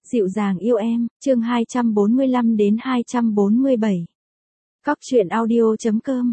Dịu dàng yêu em, chương 245 đến 247. Cóc truyện audio.com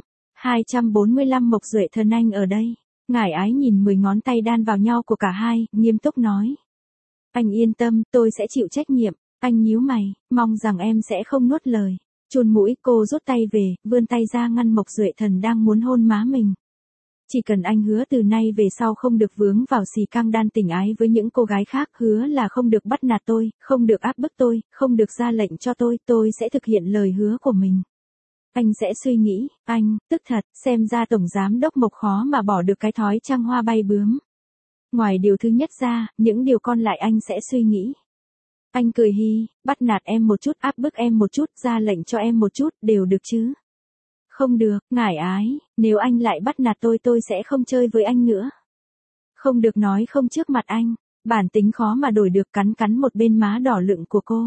245 Mộc Duệ Thần anh ở đây. Ngải Ái nhìn 10 ngón tay đan vào nhau của cả hai, nghiêm túc nói. Anh yên tâm, tôi sẽ chịu trách nhiệm. Anh nhíu mày, mong rằng em sẽ không nuốt lời. Chun mũi, cô rút tay về, vươn tay ra ngăn Mộc Duệ Thần đang muốn hôn má mình. Chỉ cần anh hứa từ nay về sau không được vướng vào xì căng đan tình ái với những cô gái khác, hứa là không được bắt nạt tôi, không được áp bức tôi, không được ra lệnh cho tôi sẽ thực hiện lời hứa của mình. Anh sẽ suy nghĩ, anh, tức thật, xem ra tổng giám đốc Mộc khó mà bỏ được cái thói trăng hoa bay bướm. Ngoài điều thứ nhất ra, những điều còn lại anh sẽ suy nghĩ. Anh cười hi, bắt nạt em một chút, áp bức em một chút, ra lệnh cho em một chút, đều được chứ? Không được, Ngải Ái, nếu anh lại bắt nạt tôi sẽ không chơi với anh nữa. Không được nói không trước mặt anh, bản tính khó mà đổi được, cắn một bên má đỏ lựng của cô.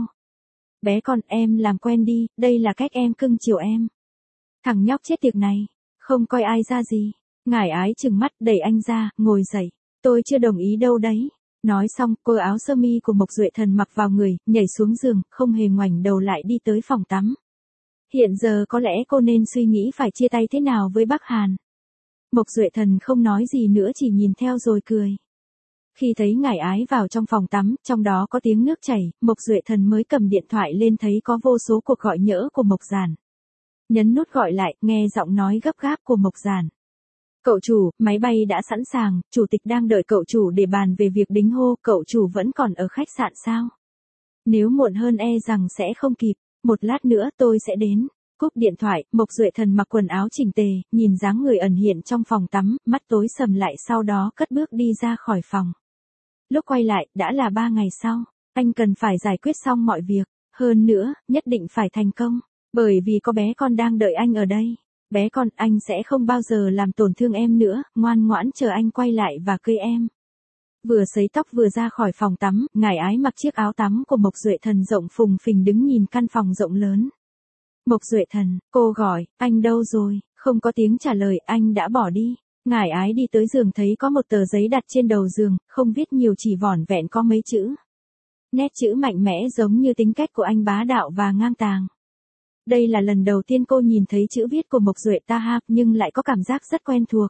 Bé con, em làm quen đi, đây là cách em cưng chiều em. Thằng nhóc chết tiệt này, không coi ai ra gì. Ngải Ái trừng mắt đẩy anh ra, ngồi dậy, tôi chưa đồng ý đâu đấy. Nói xong, cô áo sơ mi của Mộc Duệ Thần mặc vào người, nhảy xuống giường, không hề ngoảnh đầu lại đi tới phòng tắm. Hiện giờ có lẽ cô nên suy nghĩ phải chia tay thế nào với Bắc Hàn. Mộc Duệ Thần không nói gì nữa, chỉ nhìn theo rồi cười. Khi thấy Ngải Ái vào trong phòng tắm, trong đó có tiếng nước chảy, Mộc Duệ Thần mới cầm điện thoại lên, thấy có vô số cuộc gọi nhỡ của Mộc Giản. Nhấn nút gọi lại, nghe giọng nói gấp gáp của Mộc Giản. Cậu chủ, máy bay đã sẵn sàng, chủ tịch đang đợi cậu chủ để bàn về việc đính hô, cậu chủ vẫn còn ở khách sạn sao? Nếu muộn hơn e rằng sẽ không kịp. Một lát nữa tôi sẽ đến. Cúp điện thoại, Mộc Duệ Thần mặc quần áo chỉnh tề, nhìn dáng người ẩn hiện trong phòng tắm, mắt tối sầm lại, sau đó cất bước đi ra khỏi phòng. Lúc quay lại, đã là 3 ngày sau. Anh cần phải giải quyết xong mọi việc. Hơn nữa, nhất định phải thành công. Bởi vì có bé con đang đợi anh ở đây. Bé con, anh sẽ không bao giờ làm tổn thương em nữa, ngoan ngoãn chờ anh quay lại và cưới em. Vừa sấy tóc vừa ra khỏi phòng tắm, Ngải Ái mặc chiếc áo tắm của Mộc Duệ Thần rộng phùng phình đứng nhìn căn phòng rộng lớn. Mộc Duệ Thần, cô gọi, anh đâu rồi? Không có tiếng trả lời, anh đã bỏ đi. Ngải Ái đi tới giường, thấy có một tờ giấy đặt trên đầu giường, không viết nhiều, chỉ vỏn vẹn có mấy chữ. Nét chữ mạnh mẽ giống như tính cách của anh, bá đạo và ngang tàng. Đây là lần đầu tiên cô nhìn thấy chữ viết của Mộc Duệ Taha, nhưng lại có cảm giác rất quen thuộc.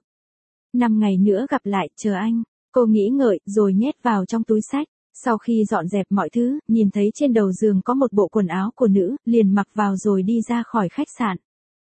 5 ngày nữa gặp lại, chờ anh. Cô nghĩ ngợi, rồi nhét vào trong túi xách. Sau khi dọn dẹp mọi thứ, nhìn thấy trên đầu giường có một bộ quần áo của nữ, liền mặc vào rồi đi ra khỏi khách sạn.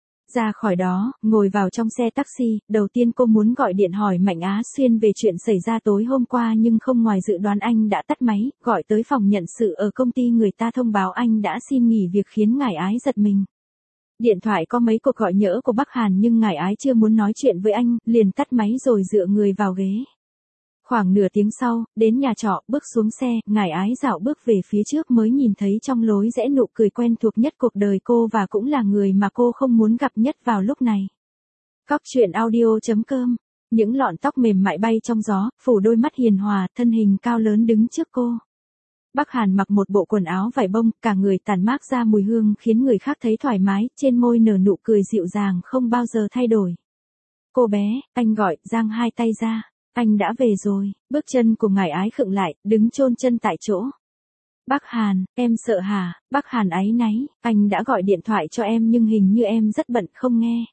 Ra khỏi đó, ngồi vào trong xe taxi, đầu tiên cô muốn gọi điện hỏi Mạnh Á Xuyên về chuyện xảy ra tối hôm qua, nhưng không ngoài dự đoán anh đã tắt máy, gọi tới phòng nhận sự ở công ty người ta thông báo anh đã xin nghỉ việc, khiến Ngải Ái giật mình. Điện thoại có mấy cuộc gọi nhỡ của Bắc Hàn, nhưng Ngải Ái chưa muốn nói chuyện với anh, liền tắt máy rồi dựa người vào ghế. Khoảng nửa tiếng sau, đến nhà trọ, bước xuống xe, Ngải Ái dạo bước về phía trước mới nhìn thấy trong lối rẽ nụ cười quen thuộc nhất cuộc đời cô, và cũng là người mà cô không muốn gặp nhất vào lúc này. Cóc truyện audio.com. Những lọn tóc mềm mại bay trong gió, phủ đôi mắt hiền hòa, thân hình cao lớn đứng trước cô. Bắc Hàn mặc một bộ quần áo vải bông, cả người tản mát ra mùi hương khiến người khác thấy thoải mái, trên môi nở nụ cười dịu dàng không bao giờ thay đổi. Cô bé, anh gọi, giang hai tay ra. Anh đã về rồi. Bước chân của Ngải Ái khựng lại, đứng chôn chân tại chỗ. Bắc Hàn, em sợ hả? Bắc Hàn áy náy, anh đã gọi điện thoại cho em nhưng hình như em rất bận, không nghe.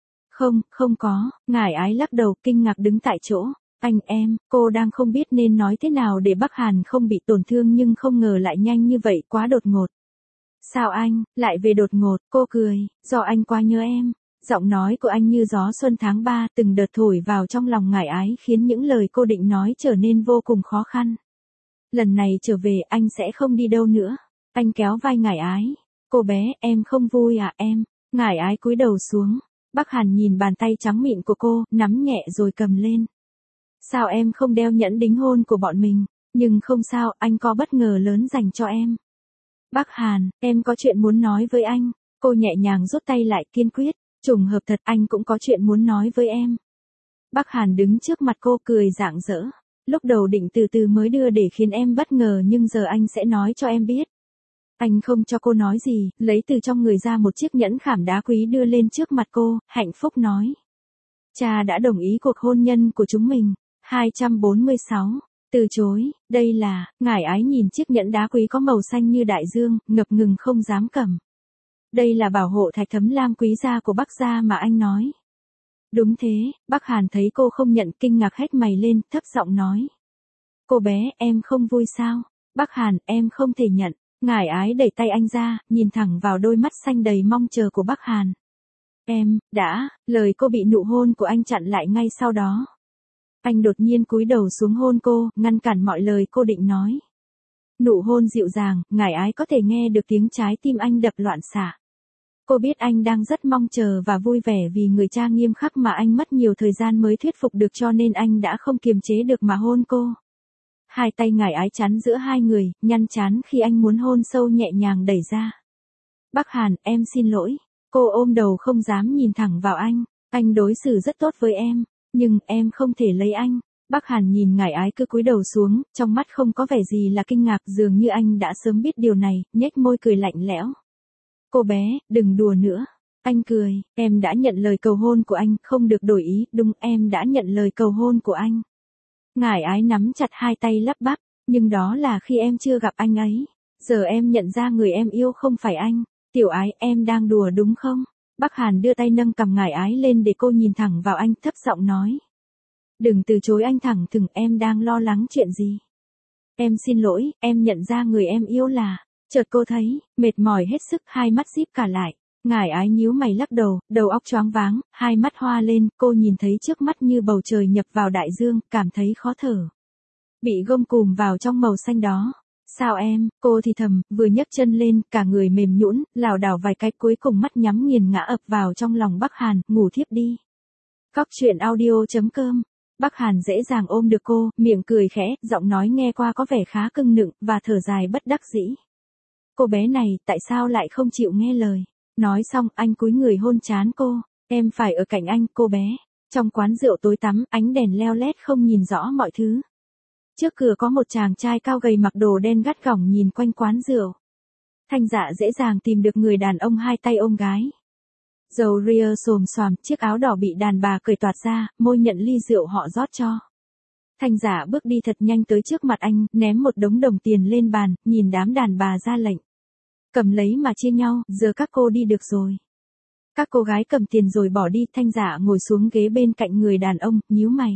Không có. Ngải Ái lắc đầu, kinh ngạc đứng tại chỗ. Cô đang không biết nên nói thế nào để Bắc Hàn không bị tổn thương, nhưng không ngờ lại nhanh như vậy, quá đột ngột. Sao anh lại về đột ngột? Cô cười, do anh quá nhớ em. Giọng nói của anh như gió xuân tháng 3, từng đợt thổi vào trong lòng Ngải Ái, khiến những lời cô định nói trở nên vô cùng khó khăn. Lần này trở về, anh sẽ không đi đâu nữa. Anh kéo vai Ngải Ái. Cô bé, em không vui à em? Ngải Ái cúi đầu xuống. Bắc Hàn nhìn bàn tay trắng mịn của cô, nắm nhẹ rồi cầm lên. Sao em không đeo nhẫn đính hôn của bọn mình? Nhưng không sao, anh có bất ngờ lớn dành cho em. Bắc Hàn, em có chuyện muốn nói với anh. Cô nhẹ nhàng rút tay lại, kiên quyết. Trùng hợp thật, anh cũng có chuyện muốn nói với em. Bắc Hàn đứng trước mặt cô, cười rạng rỡ. Lúc đầu định từ từ mới đưa để khiến em bất ngờ, nhưng giờ anh sẽ nói cho em biết. Anh không cho cô nói gì, lấy từ trong người ra một chiếc nhẫn khảm đá quý đưa lên trước mặt cô, hạnh phúc nói. Cha đã đồng ý cuộc hôn nhân của chúng mình. 246. Từ chối, đây là, ngải ái nhìn chiếc nhẫn đá quý có màu xanh như đại dương, ngập ngừng không dám cầm. Đây là bảo hộ thạch thấm lam quý gia của Bắc gia mà anh nói. Đúng thế, Bắc Hàn thấy cô không nhận kinh ngạc hét mày lên, thấp giọng nói. Cô bé, em không vui sao? Bắc Hàn, em không thể nhận. Ngải ái đẩy tay anh ra, nhìn thẳng vào đôi mắt xanh đầy mong chờ của Bắc Hàn. Em, lời cô bị nụ hôn của anh chặn lại ngay sau đó. Anh đột nhiên cúi đầu xuống hôn cô, ngăn cản mọi lời cô định nói. Nụ hôn dịu dàng, ngải ái có thể nghe được tiếng trái tim anh đập loạn xạ. Cô biết anh đang rất mong chờ và vui vẻ vì người cha nghiêm khắc mà anh mất nhiều thời gian mới thuyết phục được cho nên anh đã không kiềm chế được mà hôn cô. Hai tay ngải ái chắn giữa hai người, nhăn chán khi anh muốn hôn sâu nhẹ nhàng đẩy ra. Bắc Hàn, em xin lỗi. Cô ôm đầu không dám nhìn thẳng vào anh. Anh đối xử rất tốt với em, nhưng em không thể lấy anh. Bắc Hàn nhìn ngải ái cứ cúi đầu xuống, trong mắt không có vẻ gì là kinh ngạc, dường như anh đã sớm biết điều này, nhếch môi cười lạnh lẽo. Cô bé, đừng đùa nữa. Anh cười, em đã nhận lời cầu hôn của anh, không được đổi ý, đúng em đã nhận lời cầu hôn của anh. Ngải ái nắm chặt hai tay lắp bắp, nhưng đó là khi em chưa gặp anh ấy. Giờ em nhận ra người em yêu không phải anh. Tiểu ái, em đang đùa đúng không? Bắc Hàn đưa tay nâng cằm ngải ái lên để cô nhìn thẳng vào anh, thấp giọng nói. Đừng từ chối anh thẳng thừng, em đang lo lắng chuyện gì? Em xin lỗi, em nhận ra người em yêu là. Chợt cô thấy, mệt mỏi hết sức, hai mắt díp cả lại. Ngải ái nhíu mày lắc đầu, đầu óc choáng váng, hai mắt hoa lên, cô nhìn thấy trước mắt như bầu trời nhập vào đại dương, cảm thấy khó thở. Bị gông cùm vào trong màu xanh đó. Sao em, cô thì thầm, vừa nhấc chân lên, cả người mềm nhũn, lảo đảo vài cái cuối cùng mắt nhắm nghiền ngã ập vào trong lòng Bắc Hàn, ngủ thiếp đi. Cóc truyện audio.com. Bắc Hàn dễ dàng ôm được cô, miệng cười khẽ, giọng nói nghe qua có vẻ khá cưng nựng, và thở dài bất đắc dĩ. Cô bé này, tại sao lại không chịu nghe lời? Nói xong, anh cúi người hôn trán cô. Em phải ở cạnh anh, cô bé. Trong quán rượu tối tăm, ánh đèn leo lét không nhìn rõ mọi thứ. Trước cửa có một chàng trai cao gầy mặc đồ đen gắt gỏng nhìn quanh quán rượu. Thanh Dạ dễ dàng tìm được người đàn ông hai tay ôm gái. Dầu ria xồm xoàm, chiếc áo đỏ bị đàn bà cởi toạt ra, môi nhận ly rượu họ rót cho. Thanh Dạ bước đi thật nhanh tới trước mặt anh, ném một đống đồng tiền lên bàn, nhìn đám đàn bà ra lệnh. Cầm lấy mà chia nhau, giờ các cô đi được rồi. Các cô gái cầm tiền rồi bỏ đi, Thanh Dạ ngồi xuống ghế bên cạnh người đàn ông, nhíu mày.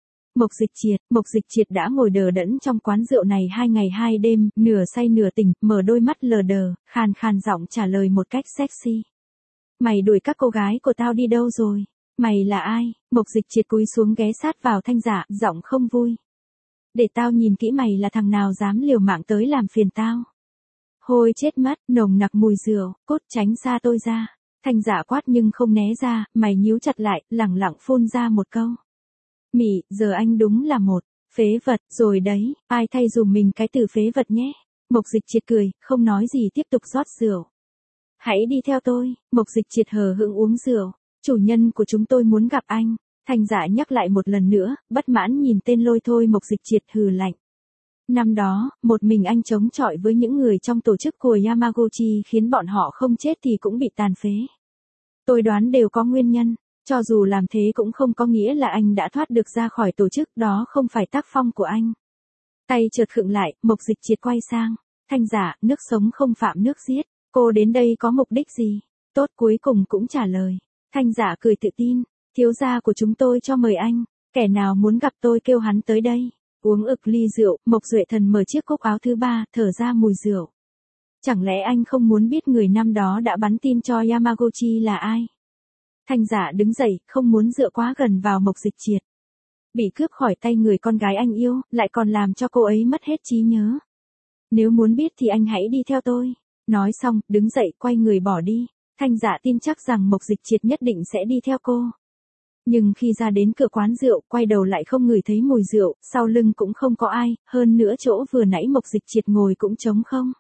Mộc Dịch Triệt đã ngồi đờ đẫn trong quán rượu này 2 ngày 2 đêm, nửa say nửa tỉnh, mở đôi mắt lờ đờ, khàn khàn giọng trả lời một cách sexy. Mày đuổi các cô gái của tao đi đâu rồi? Mày là ai? Mộc Dịch Triệt cúi xuống ghé sát vào Thanh Dạ, giọng không vui. Để tao nhìn kỹ mày là thằng nào dám liều mạng tới làm phiền tao. Hôi chết mất, nồng nặc mùi rượu, cút tránh xa tôi ra. Thanh Dạ quát nhưng không né ra, mày nhíu chặt lại, lẳng lặng phun ra một câu. Mị, giờ anh đúng là một phế vật, rồi đấy, ai thay dùm mình cái từ phế vật nhé. Mộc Dịch Triệt cười, không nói gì tiếp tục rót rượu. Hãy đi theo tôi, Mộc Dịch Triệt hờ hững uống rượu. Chủ nhân của chúng tôi muốn gặp anh. Thanh Dạ nhắc lại một lần nữa, bất mãn nhìn tên lôi thôi. Mộc Dịch Triệt hừ lạnh. Năm đó, một mình anh chống chọi với những người trong tổ chức của Yamaguchi khiến bọn họ không chết thì cũng bị tàn phế. Tôi đoán đều có nguyên nhân. Cho dù làm thế cũng không có nghĩa là anh đã thoát được ra khỏi tổ chức, đó không phải tác phong của anh. Tay chợt khựng lại, Mộc Dịch Triệt quay sang. Thanh Dạ, nước sống không phạm nước giết. Cô đến đây có mục đích gì? Tốt, cuối cùng cũng trả lời. Thanh Dạ cười tự tin. Thiếu gia của chúng tôi cho mời anh. Kẻ nào muốn gặp tôi kêu hắn tới đây. Uống ực ly rượu, Mộc Duệ Thần mở chiếc cốc áo thứ ba, thở ra mùi rượu. Chẳng lẽ anh không muốn biết người năm đó đã bắn tin cho Yamaguchi là ai? Thanh Dạ đứng dậy, không muốn dựa quá gần vào Mộc Dịch Triệt. Bị cướp khỏi tay người con gái anh yêu, lại còn làm cho cô ấy mất hết trí nhớ. Nếu muốn biết thì anh hãy đi theo tôi. Nói xong, đứng dậy quay người bỏ đi. Thanh Dạ tin chắc rằng Mộc Dịch Triệt nhất định sẽ đi theo cô. Nhưng khi ra đến cửa quán rượu, quay đầu lại không ngửi thấy mùi rượu, sau lưng cũng không có ai, hơn nữa chỗ vừa nãy Mộc Dịch Triệt ngồi cũng trống không.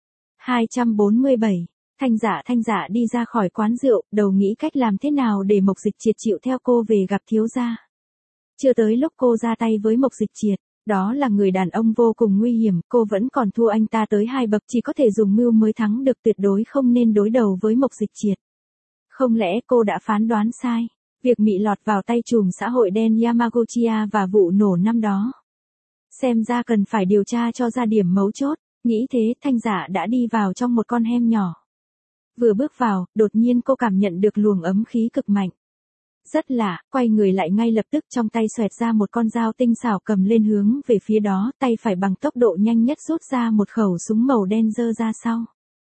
247. Thanh Dạ đi ra khỏi quán rượu, đầu nghĩ cách làm thế nào để Mộc Dịch Triệt chịu theo cô về gặp thiếu gia. Chưa tới lúc cô ra tay với Mộc Dịch Triệt, đó là người đàn ông vô cùng nguy hiểm, cô vẫn còn thua anh ta tới 2 bậc, chỉ có thể dùng mưu mới thắng được, tuyệt đối không nên đối đầu với Mộc Dịch Triệt. Không lẽ cô đã phán đoán sai? Việc Mị lọt vào tay trùm xã hội đen Yamaguchi và vụ nổ năm đó Xem ra cần phải điều tra cho ra điểm mấu chốt. Nghĩ thế, Thanh Dạ đã đi vào trong một con hẻm nhỏ. Vừa bước vào, đột nhiên cô cảm nhận được luồng ấm khí cực mạnh. Rất lạ, quay người lại ngay lập tức trong tay xoẹt ra một con dao tinh xảo cầm lên hướng về phía đó, tay phải bằng tốc độ nhanh nhất rút ra một khẩu súng màu đen giơ ra sau.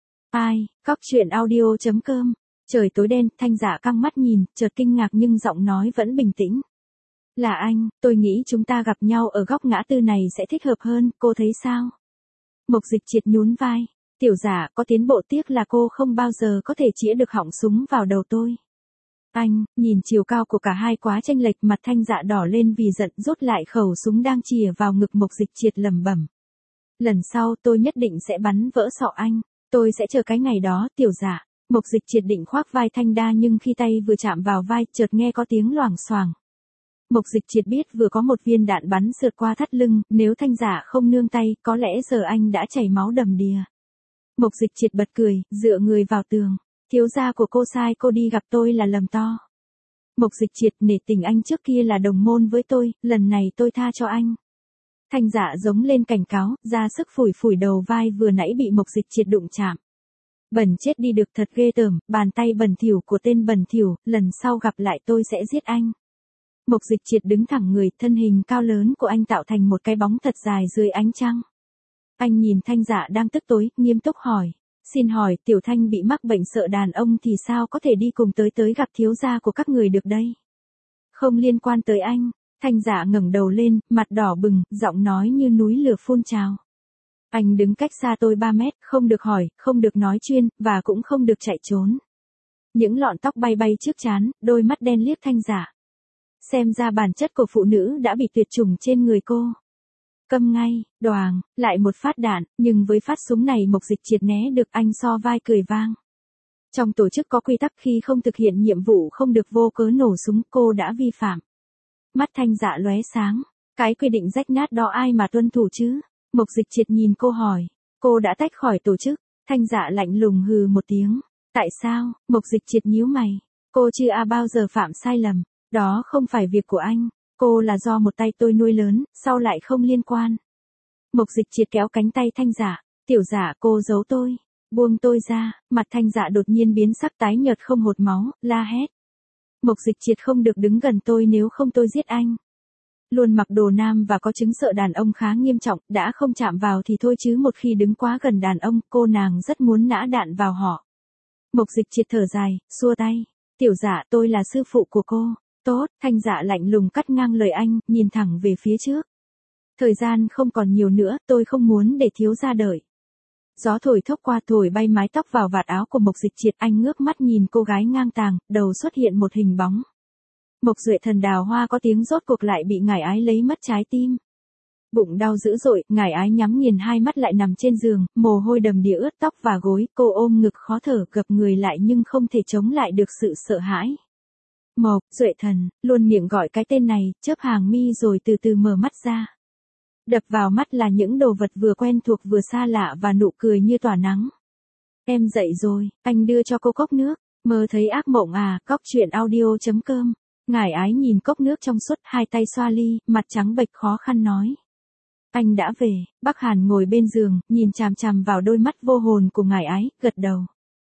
Ai, cóc truyện audio.com. Trời tối đen, Thanh Dạ căng mắt nhìn, chợt kinh ngạc nhưng giọng nói vẫn bình tĩnh. Là anh, tôi nghĩ chúng ta gặp nhau ở góc ngã tư này sẽ thích hợp hơn, cô thấy sao? Mộc Dịch Triệt nhún vai. Tiểu Dạ có tiến bộ, tiếc là cô không bao giờ có thể chĩa được họng súng vào đầu tôi. Anh, nhìn chiều cao của cả hai quá chênh lệch, mặt Thanh Dạ đỏ lên vì giận, rút lại khẩu súng đang chìa vào ngực Mộc Dịch Triệt lẩm bẩm. Lần sau tôi nhất định sẽ bắn vỡ sọ anh, tôi sẽ chờ cái ngày đó, Tiểu Dạ. Mộc Dịch Triệt định khoác vai Thanh Đa nhưng khi tay vừa chạm vào vai, chợt nghe có tiếng loảng xoảng. Mộc Dịch Triệt biết vừa có một viên đạn bắn sượt qua thắt lưng, nếu Thanh Dạ không nương tay, có lẽ giờ anh đã chảy máu đầm đìa. Mộc Dịch Triệt bật cười, dựa người vào tường. Thiếu gia của cô sai cô đi gặp tôi là lầm to. Mộc Dịch Triệt, nể tình anh trước kia là đồng môn với tôi, lần này tôi tha cho anh. Thanh Dạ giống lên cảnh cáo, ra sức phủi phủi đầu vai vừa nãy bị Mộc Dịch Triệt đụng chạm. Bẩn chết đi được, thật ghê tởm, bàn tay bẩn thỉu của tên bẩn thỉu, lần sau gặp lại tôi sẽ giết anh. Mộc Dịch Triệt đứng thẳng người, thân hình cao lớn của anh tạo thành một cái bóng thật dài dưới ánh trăng. Anh nhìn Thanh Dạ đang tức tối, nghiêm túc hỏi. Xin hỏi, Tiểu Thanh bị mắc bệnh sợ đàn ông thì sao có thể đi cùng tới gặp thiếu gia của các người được đây? Không liên quan tới anh. Thanh Dạ ngẩng đầu lên, mặt đỏ bừng, giọng nói như núi lửa phun trào. Anh đứng cách xa tôi 3 mét, không được hỏi, không được nói chuyên, và cũng không được chạy trốn. Những lọn tóc bay bay trước trán, đôi mắt đen liếc Thanh Dạ. Xem ra bản chất của phụ nữ đã bị tuyệt chủng trên người cô. Câm ngay, đoàng, lại một phát đạn, nhưng với phát súng này Mộc Dịch Triệt né được, anh so vai cười vang. Trong tổ chức có quy tắc khi không thực hiện nhiệm vụ không được vô cớ nổ súng, cô đã vi phạm. Mắt Thanh Dạ lóe sáng, cái quy định rách nát đó ai mà tuân thủ chứ? Mộc Dịch Triệt nhìn cô hỏi, cô đã tách khỏi tổ chức. Thanh Dạ lạnh lùng hừ một tiếng. Tại sao? Mộc Dịch Triệt nhíu mày. Cô chưa bao giờ phạm sai lầm, đó không phải việc của anh. Cô là do một tay tôi nuôi lớn, sau lại không liên quan. Mộc Dịch Triệt kéo cánh tay Thanh Dạ. Tiểu Dạ, cô giấu tôi. Buông tôi ra. Mặt Thanh Dạ đột nhiên biến sắc tái nhợt không hột máu, la hét. Mộc Dịch Triệt, không được đứng gần tôi, nếu không tôi giết anh. Luôn mặc đồ nam và có chứng sợ đàn ông khá nghiêm trọng, đã không chạm vào thì thôi chứ một khi đứng quá gần đàn ông, cô nàng rất muốn nã đạn vào họ. Mộc Dịch Triệt thở dài, xua tay. Tiểu Dạ, tôi là sư phụ của cô. Tốt, Thanh Dạ lạnh lùng cắt ngang lời anh, nhìn thẳng về phía trước. Thời gian không còn nhiều nữa, tôi không muốn để thiếu gia đợi. Gió thổi thốc qua, thổi bay mái tóc vào vạt áo của Mộc Dịch Triệt, anh ngước mắt nhìn cô gái ngang tàng, đầu xuất hiện một hình bóng. Mộc Duệ Thần đào hoa có tiếng, rốt cuộc lại bị Ngải Ái lấy mất trái tim. Bụng đau dữ dội, Ngải Ái nhắm nghiền hai mắt lại nằm trên giường, mồ hôi đầm đìa ướt tóc và gối, cô ôm ngực khó thở, gập người lại nhưng không thể chống lại được sự sợ hãi. Mộc Duệ Thần, luôn miệng gọi cái tên này, chớp hàng mi rồi từ từ mở mắt ra. Đập vào mắt là những đồ vật vừa quen thuộc vừa xa lạ và nụ cười như tỏa nắng. Em dậy rồi, anh đưa cho cô cốc nước. Mơ thấy ác mộng à? Cóc truyện audio.com. Ngải Ái nhìn cốc nước trong suốt, hai tay xoa ly, mặt trắng bệch khó khăn nói. Anh đã về. Bắc Hàn ngồi bên giường, nhìn chằm chằm vào đôi mắt vô hồn của Ngải Ái, gật đầu.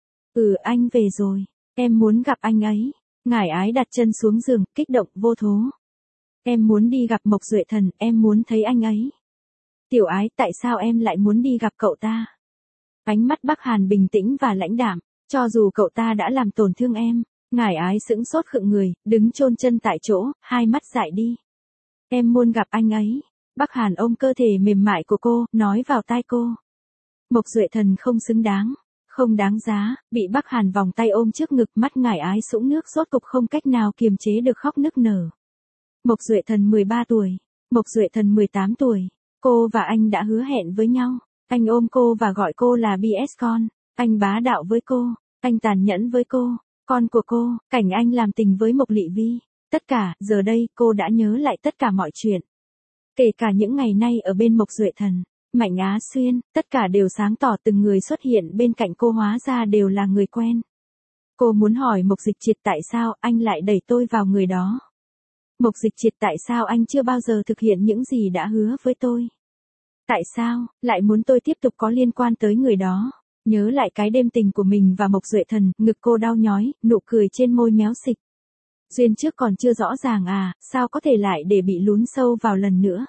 Anh về rồi. Em muốn gặp anh ấy. Ngải Ái đặt chân xuống giường, kích động vô thố. Em muốn đi gặp Mộc Duệ Thần, em muốn thấy anh ấy. Tiểu Ái, tại sao em lại muốn đi gặp cậu ta? Ánh mắt Bắc Hàn bình tĩnh và lãnh đạm. Cho dù cậu ta đã làm tổn thương em. Ngải Ái sững sốt khựng người, đứng chôn chân tại chỗ, hai mắt dại đi. Em muốn gặp anh ấy. Bắc Hàn ôm cơ thể mềm mại của cô, nói vào tai cô. Mộc Duệ Thần không xứng đáng, không đáng giá, bị Bắc Hàn vòng tay ôm trước ngực, mắt Ngải Ái sũng nước, rốt cục không cách nào kiềm chế được khóc nức nở. Mộc Duệ Thần 13 tuổi, Mộc Duệ Thần 18 tuổi, cô và anh đã hứa hẹn với nhau. Anh ôm cô và gọi cô là BS con, anh bá đạo với cô, anh tàn nhẫn với cô. Con của cô, cảnh anh làm tình với Mộc Lị Vi, tất cả, giờ đây, cô đã nhớ lại tất cả mọi chuyện. Kể cả những ngày nay ở bên Mộc Duệ Thần, Mạnh Á Xuyên, tất cả đều sáng tỏ, từng người xuất hiện bên cạnh cô hóa ra đều là người quen. Cô muốn hỏi Mộc Dịch Triệt tại sao anh lại đẩy tôi vào người đó. Mộc Dịch Triệt, tại sao anh chưa bao giờ thực hiện những gì đã hứa với tôi? Tại sao, lại muốn tôi tiếp tục có liên quan tới người đó? Nhớ lại cái đêm tình của mình và Mộc Duệ Thần, ngực cô đau nhói, nụ cười trên môi méo xịch. Duyên trước còn chưa rõ ràng à, sao có thể lại để bị lún sâu vào lần nữa?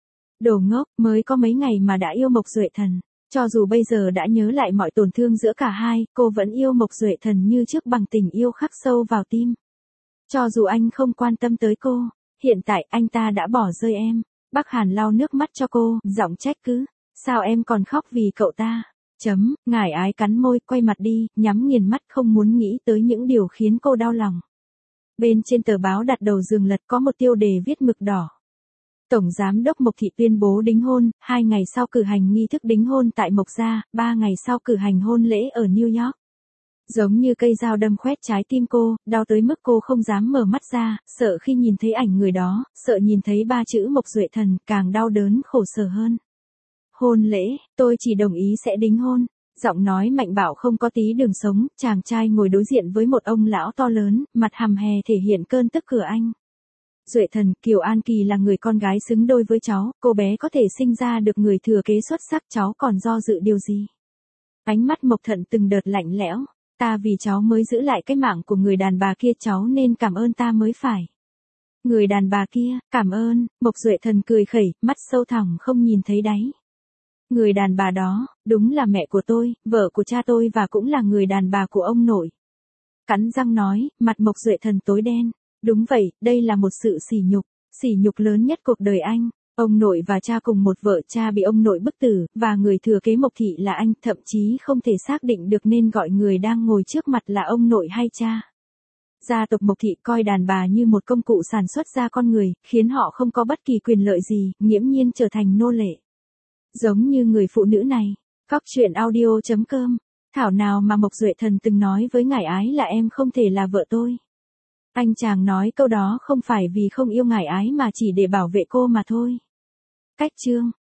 Đồ ngốc, mới có mấy ngày mà đã yêu Mộc Duệ Thần. Cho dù bây giờ đã nhớ lại mọi tổn thương giữa cả hai, cô vẫn yêu Mộc Duệ Thần như trước bằng tình yêu khắc sâu vào tim. Cho dù anh không quan tâm tới cô, hiện tại anh ta đã bỏ rơi em. Bắc Hàn lau nước mắt cho cô, giọng trách cứ. Sao em còn khóc vì cậu ta? Ngải ái cắn môi, quay mặt đi, nhắm nghiền mắt không muốn nghĩ tới những điều khiến cô đau lòng. Bên trên tờ báo đặt đầu giường lật có một tiêu đề viết mực đỏ. Tổng Giám đốc Mộc Thị tuyên bố đính hôn, 2 ngày sau cử hành nghi thức đính hôn tại Mộc Gia, 3 ngày sau cử hành hôn lễ ở New York. Giống như cây dao đâm khoét trái tim cô, đau tới mức cô không dám mở mắt ra, sợ khi nhìn thấy ảnh người đó, sợ nhìn thấy 3 chữ Mộc Duệ Thần, càng đau đớn khổ sở hơn. Hôn lễ, tôi chỉ đồng ý sẽ đính hôn. Giọng nói mạnh bạo không có tí đường sống, chàng trai ngồi đối diện với một ông lão to lớn, mặt hầm hè thể hiện cơn tức cửa anh. Duệ Thần, Kiều An Kỳ là người con gái xứng đôi với cháu, cô bé có thể sinh ra được người thừa kế xuất sắc, cháu còn do dự điều gì? Ánh mắt Mộc Thận từng đợt lạnh lẽo, ta vì cháu mới giữ lại cái mạng của người đàn bà kia, cháu nên cảm ơn ta mới phải. Người đàn bà kia, cảm ơn, Mộc Duệ Thần cười khẩy, mắt sâu thẳm không nhìn thấy đáy. Người đàn bà đó, đúng là mẹ của tôi, vợ của cha tôi và cũng là người đàn bà của ông nội. Cắn răng nói, mặt Mộc Duệ Thần tối đen. Đúng vậy, đây là một sự sỉ nhục lớn nhất cuộc đời anh. Ông nội và cha cùng một vợ, cha bị ông nội bức tử, và người thừa kế Mộc Thị là anh, thậm chí không thể xác định được nên gọi người đang ngồi trước mặt là ông nội hay cha. Gia tộc Mộc Thị coi đàn bà như một công cụ sản xuất ra con người, khiến họ không có bất kỳ quyền lợi gì, nghiễm nhiên trở thành nô lệ. Giống như người phụ nữ này. Cóc truyện audio.com. Thảo nào mà Mộc Duệ Thần từng nói với Ngải Ái là em không thể là vợ tôi. Anh chàng nói câu đó không phải vì không yêu Ngải Ái mà chỉ để bảo vệ cô mà thôi. Cách chương